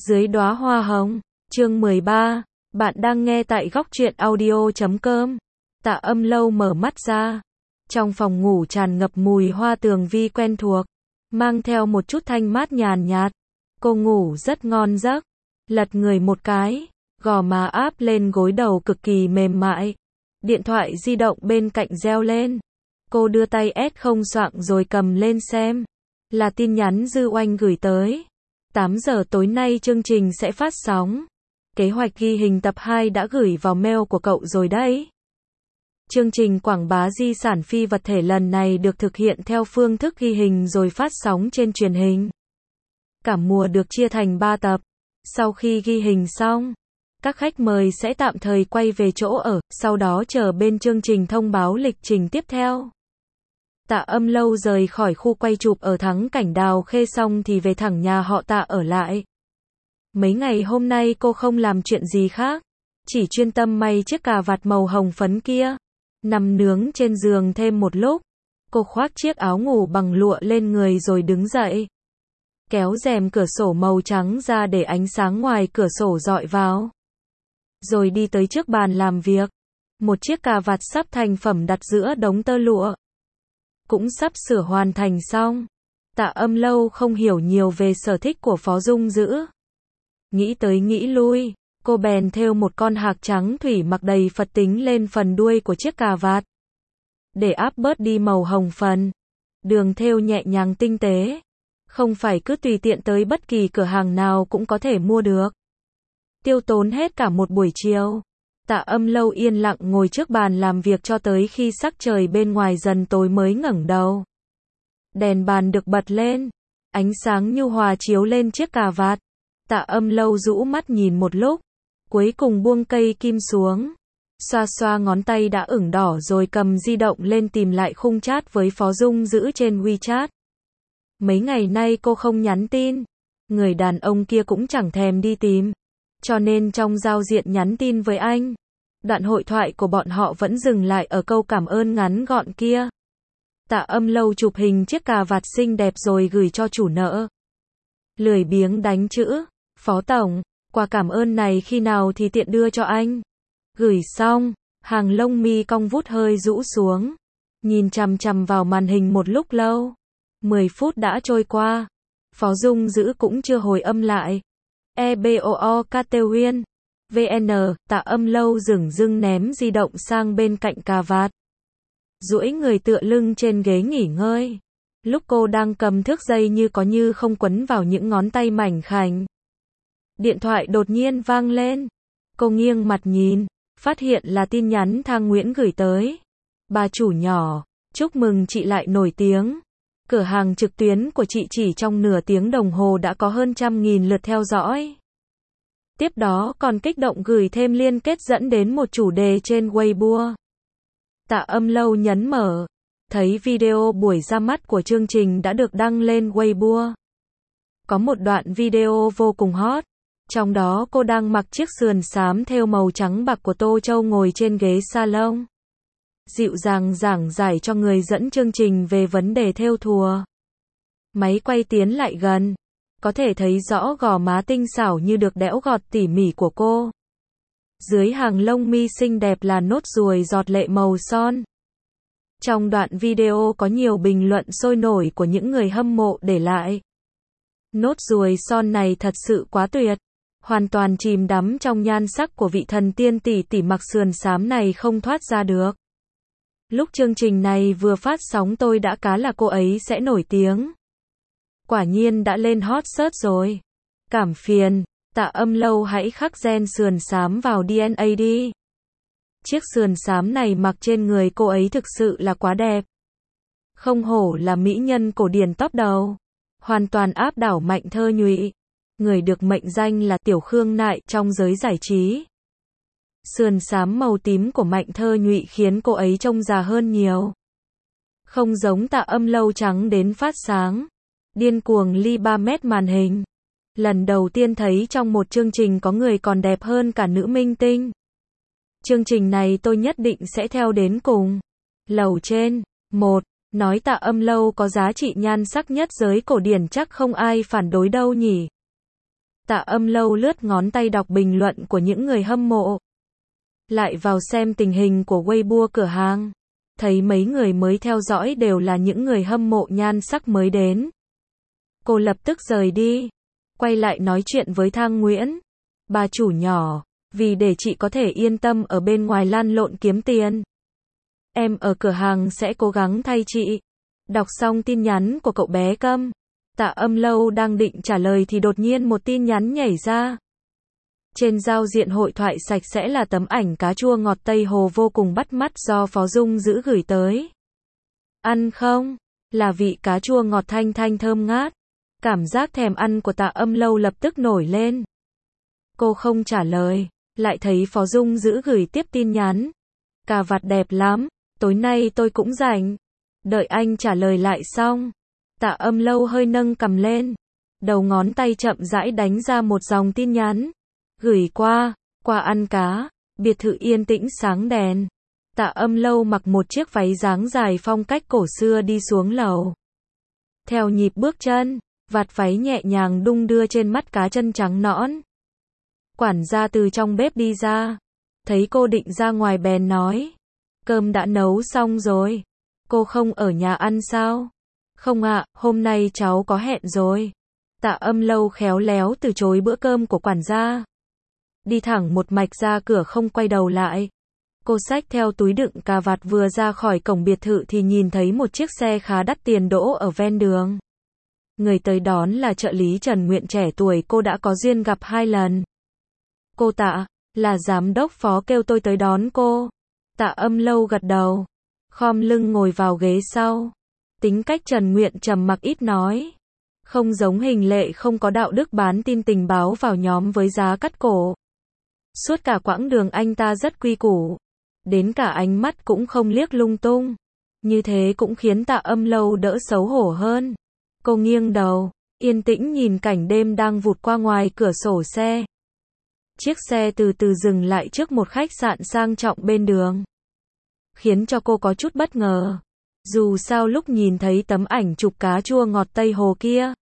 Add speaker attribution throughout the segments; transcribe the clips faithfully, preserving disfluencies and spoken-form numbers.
Speaker 1: Dưới đóa hoa hồng, chương mười ba, bạn đang nghe tại góc truyện audio chấm com. Tạ Âm Lâu mở mắt ra. Trong phòng ngủ tràn ngập mùi hoa tường vi quen thuộc, mang theo một chút thanh mát nhàn nhạt. Cô ngủ rất ngon giấc, lật người một cái, gò má áp lên gối đầu cực kỳ mềm mại. Điện thoại di động bên cạnh reo lên. Cô đưa tay ét không xoạng rồi cầm lên xem. Là tin nhắn Dư Oanh gửi tới. tám giờ tối nay chương trình sẽ phát sóng. Kế hoạch ghi hình tập hai đã gửi vào mail của cậu rồi đấy. Chương trình quảng bá di sản phi vật thể lần này được thực hiện theo phương thức ghi hình rồi phát sóng trên truyền hình. Cả mùa được chia thành ba tập. Sau khi ghi hình xong, các khách mời sẽ tạm thời quay về chỗ ở, sau đó chờ bên chương trình thông báo lịch trình tiếp theo. Tạ Âm Lâu rời khỏi khu quay chụp ở Thắng Cảnh Đào Khê xong thì về thẳng nhà họ Tạ ở lại. Mấy ngày hôm nay cô không làm chuyện gì khác, chỉ chuyên tâm may chiếc cà vạt màu hồng phấn kia. Nằm nướng trên giường thêm một lúc, cô khoác chiếc áo ngủ bằng lụa lên người rồi đứng dậy. Kéo rèm cửa sổ màu trắng ra để ánh sáng ngoài cửa sổ dọi vào. Rồi đi tới trước bàn làm việc. Một chiếc cà vạt sắp thành phẩm đặt giữa đống tơ lụa. Cũng sắp sửa hoàn thành xong. Tạ Âm Lâu không hiểu nhiều về sở thích của Phó Dung Dữ. Nghĩ tới nghĩ lui, cô bèn thêu một con hạc trắng thủy mặc đầy Phật tính lên phần đuôi của chiếc cà vạt. Để áp bớt đi màu hồng phần. Đường thêu nhẹ nhàng tinh tế. Không phải cứ tùy tiện tới bất kỳ cửa hàng nào cũng có thể mua được. Tiêu tốn hết cả một buổi chiều. Tạ Âm Lâu yên lặng ngồi trước bàn làm việc cho tới khi sắc trời bên ngoài dần tối mới ngẩng đầu. Đèn bàn được bật lên. Ánh sáng nhu hòa chiếu lên chiếc cà vạt. Tạ Âm Lâu rũ mắt nhìn một lúc. Cuối cùng buông cây kim xuống. Xoa xoa ngón tay đã ửng đỏ rồi cầm di động lên tìm lại khung chat với Phó Dung Dữ trên WeChat. Mấy ngày nay cô không nhắn tin. Người đàn ông kia cũng chẳng thèm đi tìm. Cho nên trong giao diện nhắn tin với anh, đoạn hội thoại của bọn họ vẫn dừng lại ở câu cảm ơn ngắn gọn kia. Tạ Âm Lâu chụp hình chiếc cà vạt xinh đẹp rồi gửi cho chủ nợ. Lười biếng đánh chữ, Phó Tổng, quà cảm ơn này khi nào thì tiện đưa cho anh. Gửi xong, hàng lông mi cong vút hơi rũ xuống. Nhìn chằm chằm vào màn hình một lúc lâu. mười phút đã trôi qua. Phó Dung Dữ cũng chưa hồi âm lại. e bê o o Catewin. vê en, Tạ Âm Lâu dửng dưng ném di động sang bên cạnh cà vạt. Duỗi người tựa lưng trên ghế nghỉ ngơi. Lúc cô đang cầm thước dây như có như không quấn vào những ngón tay mảnh khảnh. Điện thoại đột nhiên vang lên. Cô nghiêng mặt nhìn, phát hiện là tin nhắn Thang Nguyễn gửi tới. Bà chủ nhỏ, chúc mừng chị lại nổi tiếng. Cửa hàng trực tuyến của chị chỉ trong nửa tiếng đồng hồ đã có hơn trăm nghìn lượt theo dõi. Tiếp đó còn kích động gửi thêm liên kết dẫn đến một chủ đề trên Weibo. Tạ Âm Lâu nhấn mở, thấy video buổi ra mắt của chương trình đã được đăng lên Weibo. Có một đoạn video vô cùng hot, trong đó cô đang mặc chiếc sườn xám thêu màu trắng bạc của Tô Châu ngồi trên ghế salon. Dịu dàng giảng giải cho người dẫn chương trình về vấn đề thêu thùa. Máy quay tiến lại gần, có thể thấy rõ gò má tinh xảo như được đẽo gọt tỉ mỉ của cô. Dưới hàng lông mi xinh đẹp là nốt ruồi giọt lệ màu son. Trong đoạn video có nhiều bình luận sôi nổi của những người hâm mộ để lại. Nốt ruồi son này thật sự quá tuyệt, hoàn toàn chìm đắm trong nhan sắc của vị thần tiên tỷ tỷ mặc sườn xám này không thoát ra được. Lúc chương trình này vừa phát sóng tôi đã cá là cô ấy sẽ nổi tiếng. Quả nhiên đã lên hot search rồi. Cảm phiền, Tạ Âm Lâu hãy khắc gen sườn xám vào đê en a đi. Chiếc sườn xám này mặc trên người cô ấy thực sự là quá đẹp. Không hổ là mỹ nhân cổ điển top đầu. Hoàn toàn áp đảo Mạnh Thơ Nhụy. Người được mệnh danh là Tiểu Khương Nại trong giới giải trí. Sườn xám màu tím của Mạnh Thơ Nhụy khiến cô ấy trông già hơn nhiều. Không giống Tạ Âm Lâu trắng đến phát sáng. Điên cuồng ly ba mét màn hình. Lần đầu tiên thấy trong một chương trình có người còn đẹp hơn cả nữ minh tinh. Chương trình này tôi nhất định sẽ theo đến cùng. Lầu trên. một. Nói Tạ Âm Lâu có giá trị nhan sắc nhất giới cổ điển chắc không ai phản đối đâu nhỉ. Tạ Âm Lâu lướt ngón tay đọc bình luận của những người hâm mộ. Lại vào xem tình hình của Weibo cửa hàng. Thấy mấy người mới theo dõi đều là những người hâm mộ nhan sắc mới đến. Cô lập tức rời đi. Quay lại nói chuyện với Thang Nguyễn. Bà chủ nhỏ, vì để chị có thể yên tâm ở bên ngoài lăn lộn kiếm tiền. Em ở cửa hàng sẽ cố gắng thay chị. Đọc xong tin nhắn của cậu bé Câm. Tạ Âm Lâu đang định trả lời thì đột nhiên một tin nhắn nhảy ra. Trên giao diện hội thoại sạch sẽ là tấm ảnh cá chua ngọt Tây Hồ vô cùng bắt mắt do Phó Dung Dữ gửi tới. Ăn không? Là vị cá chua ngọt thanh thanh thơm ngát. Cảm giác thèm ăn của Tạ Âm Lâu lập tức nổi lên. Cô không trả lời, lại thấy Phó Dung Dữ gửi tiếp tin nhắn. Cà vạt đẹp lắm, tối nay tôi cũng rảnh. Đợi anh trả lời lại xong. Tạ Âm Lâu hơi nâng cằm lên. Đầu ngón tay chậm rãi đánh ra một dòng tin nhắn. Gửi qua, qua ăn cá, biệt thự yên tĩnh sáng đèn. Tạ Âm Lâu mặc một chiếc váy dáng dài phong cách cổ xưa đi xuống lầu. Theo nhịp bước chân, vạt váy nhẹ nhàng đung đưa trên mắt cá chân trắng nõn. Quản gia từ trong bếp đi ra. Thấy cô định ra ngoài bèn nói. Cơm đã nấu xong rồi. Cô không ở nhà ăn sao? Không ạ, hôm nay cháu có hẹn rồi. Tạ Âm Lâu khéo léo từ chối bữa cơm của quản gia. Đi thẳng một mạch ra cửa không quay đầu lại. Cô xách theo túi đựng cà vạt vừa ra khỏi cổng biệt thự thì nhìn thấy một chiếc xe khá đắt tiền đỗ ở ven đường. Người tới đón là trợ lý Trần Nguyện trẻ tuổi cô đã có duyên gặp hai lần. Cô Tạ, là giám đốc Phó kêu tôi tới đón cô. Tạ Âm Lâu gật đầu. Khom lưng ngồi vào ghế sau. Tính cách Trần Nguyện trầm mặc ít nói. Không giống Hình Lệ không có đạo đức bán tin tình báo vào nhóm với giá cắt cổ. Suốt cả quãng đường anh ta rất quy củ. Đến cả ánh mắt cũng không liếc lung tung. Như thế cũng khiến Tạ Âm Lâu đỡ xấu hổ hơn. Cô nghiêng đầu, yên tĩnh nhìn cảnh đêm đang vụt qua ngoài cửa sổ xe. Chiếc xe từ từ dừng lại trước một khách sạn sang trọng bên đường. Khiến cho cô có chút bất ngờ. Dù sao lúc nhìn thấy tấm ảnh chụp cá chua ngọt Tây Hồ kia,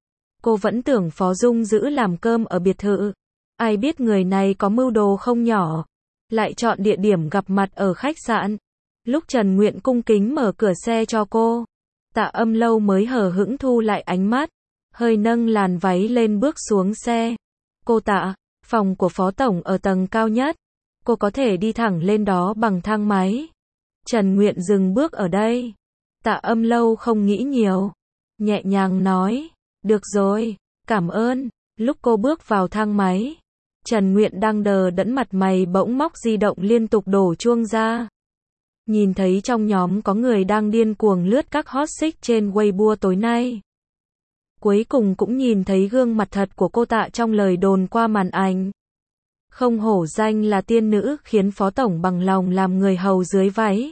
Speaker 1: cô vẫn tưởng Phó Dung Dữ làm cơm ở biệt thự. Ai biết người này có mưu đồ không nhỏ. Lại chọn địa điểm gặp mặt ở khách sạn. Lúc Trần Nguyện cung kính mở cửa xe cho cô, Tạ Âm Lâu mới hờ hững thu lại ánh mắt. Hơi nâng làn váy lên bước xuống xe. Cô Tạ, phòng của Phó Tổng ở tầng cao nhất. Cô có thể đi thẳng lên đó bằng thang máy. Trần Nguyện dừng bước ở đây. Tạ Âm Lâu không nghĩ nhiều. Nhẹ nhàng nói. Được rồi, cảm ơn. Lúc cô bước vào thang máy, Trần Nguyện đang đờ đẫn mặt mày bỗng móc di động liên tục đổ chuông ra. Nhìn thấy trong nhóm có người đang điên cuồng lướt các hot search trên Weibo tối nay. Cuối cùng cũng nhìn thấy gương mặt thật của cô Tạ trong lời đồn qua màn ảnh. Không hổ danh là tiên nữ khiến Phó Tổng bằng lòng làm người hầu dưới váy.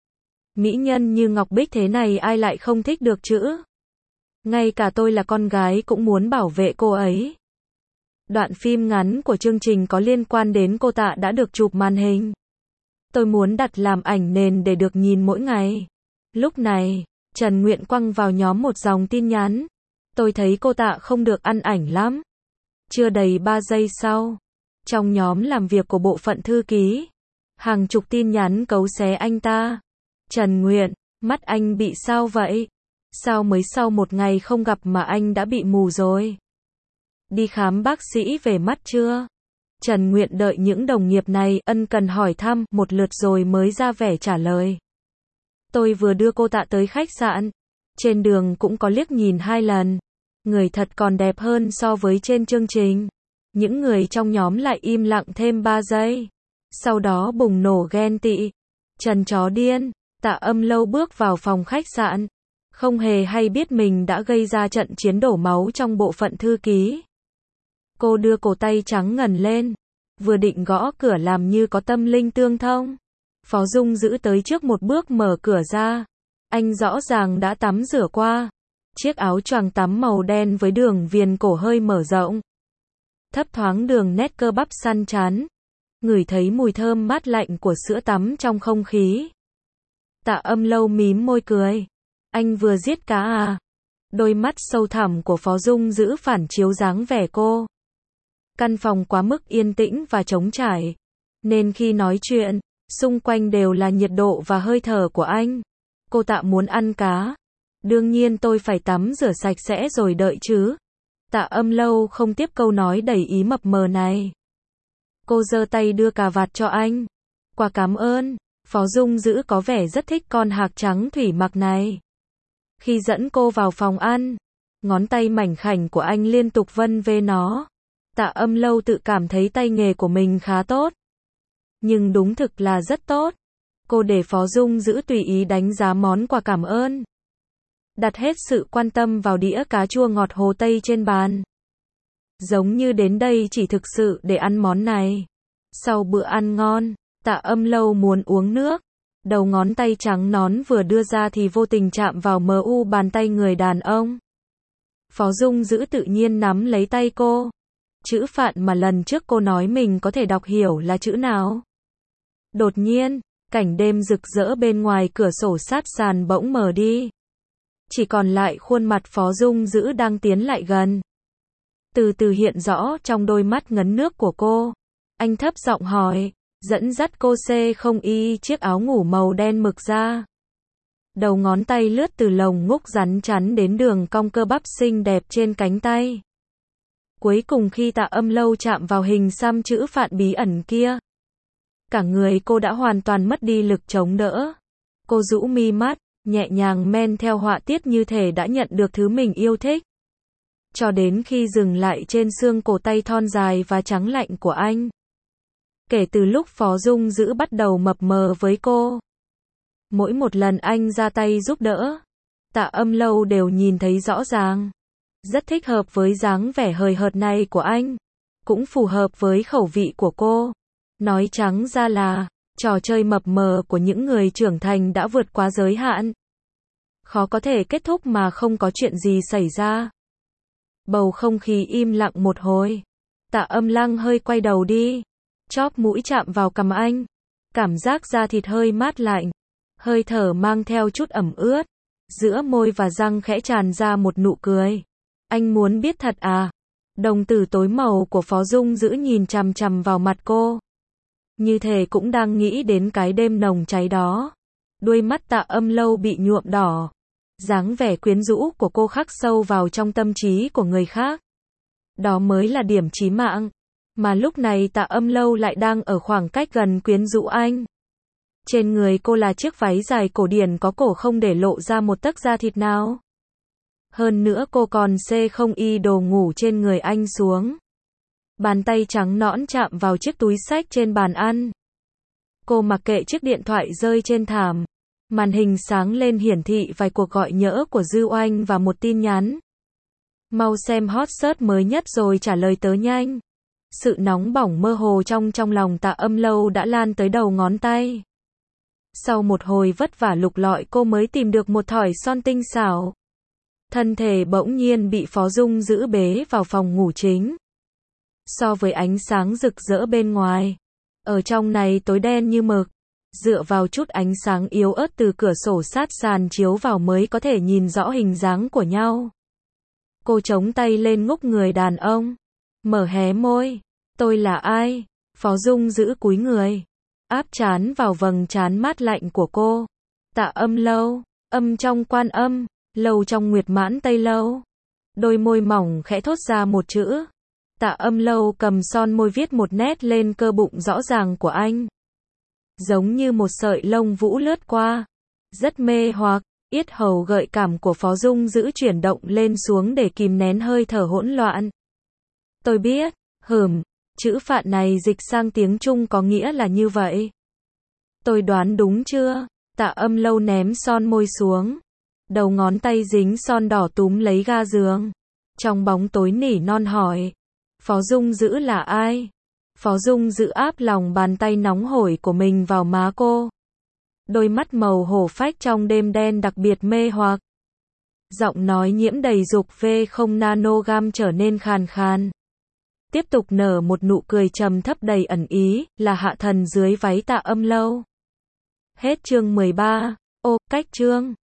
Speaker 1: Mỹ nhân như Ngọc Bích thế này ai lại không thích được chứ? Ngay cả tôi là con gái cũng muốn bảo vệ cô ấy. Đoạn phim ngắn của chương trình có liên quan đến cô Tạ đã được chụp màn hình. Tôi muốn đặt làm ảnh nền để được nhìn mỗi ngày. Lúc này, Trần Nguyện quăng vào nhóm một dòng tin nhắn. Tôi thấy cô Tạ không được ăn ảnh lắm. Chưa đầy ba giây sau, trong nhóm làm việc của bộ phận thư ký, hàng chục tin nhắn cấu xé anh ta. Trần Nguyện, mắt anh bị sao vậy? Sao mới sau một ngày không gặp mà anh đã bị mù rồi? Đi khám bác sĩ về mắt chưa? Trần Nguyện đợi những đồng nghiệp này ân cần hỏi thăm một lượt rồi mới ra vẻ trả lời. Tôi vừa đưa cô Tạ tới khách sạn. Trên đường cũng có liếc nhìn hai lần. Người thật còn đẹp hơn so với trên chương trình. Những người trong nhóm lại im lặng thêm ba giây. Sau đó bùng nổ ghen tị. Trần chó điên. Tạ Âm Lâu bước vào phòng khách sạn. Không hề hay biết mình đã gây ra trận chiến đổ máu trong bộ phận thư ký. Cô đưa cổ tay trắng ngần lên. Vừa định gõ cửa làm như có tâm linh tương thông. Phó Dung Dữ tới trước một bước mở cửa ra. Anh rõ ràng đã tắm rửa qua. Chiếc áo choàng tắm màu đen với đường viền cổ hơi mở rộng. Thấp thoáng đường nét cơ bắp săn chắn. Ngửi thấy mùi thơm mát lạnh của sữa tắm trong không khí. Tạ Âm Lâu mím môi cười. Anh vừa giết cá à? Đôi mắt sâu thẳm của Phó Dung Dữ phản chiếu dáng vẻ cô. Căn phòng quá mức yên tĩnh và trống trải, nên khi nói chuyện, xung quanh đều là nhiệt độ và hơi thở của anh. Cô Tạ muốn ăn cá. Đương nhiên tôi phải tắm rửa sạch sẽ rồi đợi chứ. Tạ Âm Lâu không tiếp câu nói đầy ý mập mờ này. Cô giơ tay đưa cà vạt cho anh. Quả cảm ơn. Phó Dung Dữ có vẻ rất thích con hạc trắng thủy mặc này. Khi dẫn cô vào phòng ăn, ngón tay mảnh khảnh của anh liên tục vân về nó. Tạ Âm Lâu tự cảm thấy tay nghề của mình khá tốt. Nhưng đúng thực là rất tốt. Cô để Phó Dung Dữ tùy ý đánh giá món quà cảm ơn. Đặt hết sự quan tâm vào đĩa cá chua ngọt Hồ Tây trên bàn. Giống như đến đây chỉ thực sự để ăn món này. Sau bữa ăn ngon, Tạ Âm Lâu muốn uống nước. Đầu ngón tay trắng nón vừa đưa ra thì vô tình chạm vào mờ u bàn tay người đàn ông. Phó Dung Dữ tự nhiên nắm lấy tay cô. Chữ Phạn mà lần trước cô nói mình có thể đọc hiểu là chữ nào? Đột nhiên, cảnh đêm rực rỡ bên ngoài cửa sổ sát sàn bỗng mờ đi. Chỉ còn lại khuôn mặt Phó Dung Dữ đang tiến lại gần. Từ từ hiện rõ trong đôi mắt ngấn nước của cô. Anh thấp giọng hỏi, dẫn dắt cô xê không y chiếc áo ngủ màu đen mực ra. Đầu ngón tay lướt từ lồng ngúc rắn chắn đến đường cong cơ bắp xinh đẹp trên cánh tay. Cuối cùng khi Tạ Âm Lâu chạm vào hình xăm chữ Phạn bí ẩn kia, cả người cô đã hoàn toàn mất đi lực chống đỡ. Cô rũ mi mắt, nhẹ nhàng men theo họa tiết như thể đã nhận được thứ mình yêu thích. Cho đến khi dừng lại trên xương cổ tay thon dài và trắng lạnh của anh. Kể từ lúc Phó Dung Dữ bắt đầu mập mờ với cô, mỗi một lần anh ra tay giúp đỡ, Tạ Âm Lâu đều nhìn thấy rõ ràng. Rất thích hợp với dáng vẻ hời hợt này của anh. Cũng phù hợp với khẩu vị của cô. Nói trắng ra là, trò chơi mập mờ của những người trưởng thành đã vượt quá giới hạn. Khó có thể kết thúc mà không có chuyện gì xảy ra. Bầu không khí im lặng một hồi. Tạ Âm Lăng hơi quay đầu đi. Chóp mũi chạm vào cằm anh. Cảm giác da thịt hơi mát lạnh. Hơi thở mang theo chút ẩm ướt. Giữa môi và răng khẽ tràn ra một nụ cười. Anh muốn biết thật à? Đồng tử tối màu của Phó Dung Dữ nhìn chằm chằm vào mặt cô. Như thể cũng đang nghĩ đến cái đêm nồng cháy đó. Đuôi mắt Tạ Âm Lâu bị nhuộm đỏ. Dáng vẻ quyến rũ của cô khắc sâu vào trong tâm trí của người khác. Đó mới là điểm chí mạng. Mà lúc này Tạ Âm Lâu lại đang ở khoảng cách gần quyến rũ anh. Trên người cô là chiếc váy dài cổ điển có cổ không để lộ ra một tấc da thịt nào. Hơn nữa cô còn xê không y đồ ngủ trên người anh xuống. Bàn tay trắng nõn chạm vào chiếc túi xách trên bàn ăn. Cô mặc kệ chiếc điện thoại rơi trên thảm. Màn hình sáng lên hiển thị vài cuộc gọi nhỡ của Dư Oanh và một tin nhắn. Mau xem hot search mới nhất rồi trả lời tớ nhanh. Sự nóng bỏng mơ hồ trong trong lòng Tạ Âm Lâu đã lan tới đầu ngón tay. Sau một hồi vất vả lục lọi cô mới tìm được một thỏi son tinh xảo. Thân thể bỗng nhiên bị Phó Dung Dữ bế vào phòng ngủ chính. So với ánh sáng rực rỡ bên ngoài, ở trong này tối đen như mực. Dựa vào chút ánh sáng yếu ớt từ cửa sổ sát sàn chiếu vào mới có thể nhìn rõ hình dáng của nhau. Cô chống tay lên ngúc người đàn ông. Mở hé môi. Tôi là ai? Phó Dung Dữ cúi người. Áp trán vào vầng trán mát lạnh của cô. Tạ Âm Lâu. Âm trong quan âm. Lâu trong nguyệt mãn tây lâu. Đôi môi mỏng khẽ thốt ra một chữ. Tạ Âm Lâu cầm son môi viết một nét lên cơ bụng rõ ràng của anh. Giống như một sợi lông vũ lướt qua. Rất mê hoặc, yết hầu gợi cảm của Phó Dung Dữ chuyển động lên xuống để kìm nén hơi thở hỗn loạn. Tôi biết, hừm, chữ Phạn này dịch sang tiếng Trung có nghĩa là như vậy. Tôi đoán đúng chưa? Tạ Âm Lâu ném son môi xuống. Đầu ngón tay dính son đỏ túm lấy ga giường. Trong bóng tối nỉ non hỏi. Phó Dung Dữ là ai? Phó Dung Dữ áp lòng bàn tay nóng hổi của mình vào má cô. Đôi mắt màu hổ phách trong đêm đen đặc biệt mê hoặc. Giọng nói nhiễm đầy dục vê không nanogam trở nên khàn khàn. Tiếp tục nở một nụ cười trầm thấp đầy ẩn ý, là hạ thần dưới váy Tạ Âm Lâu. Hết chương mười ba. Ô, cách chương.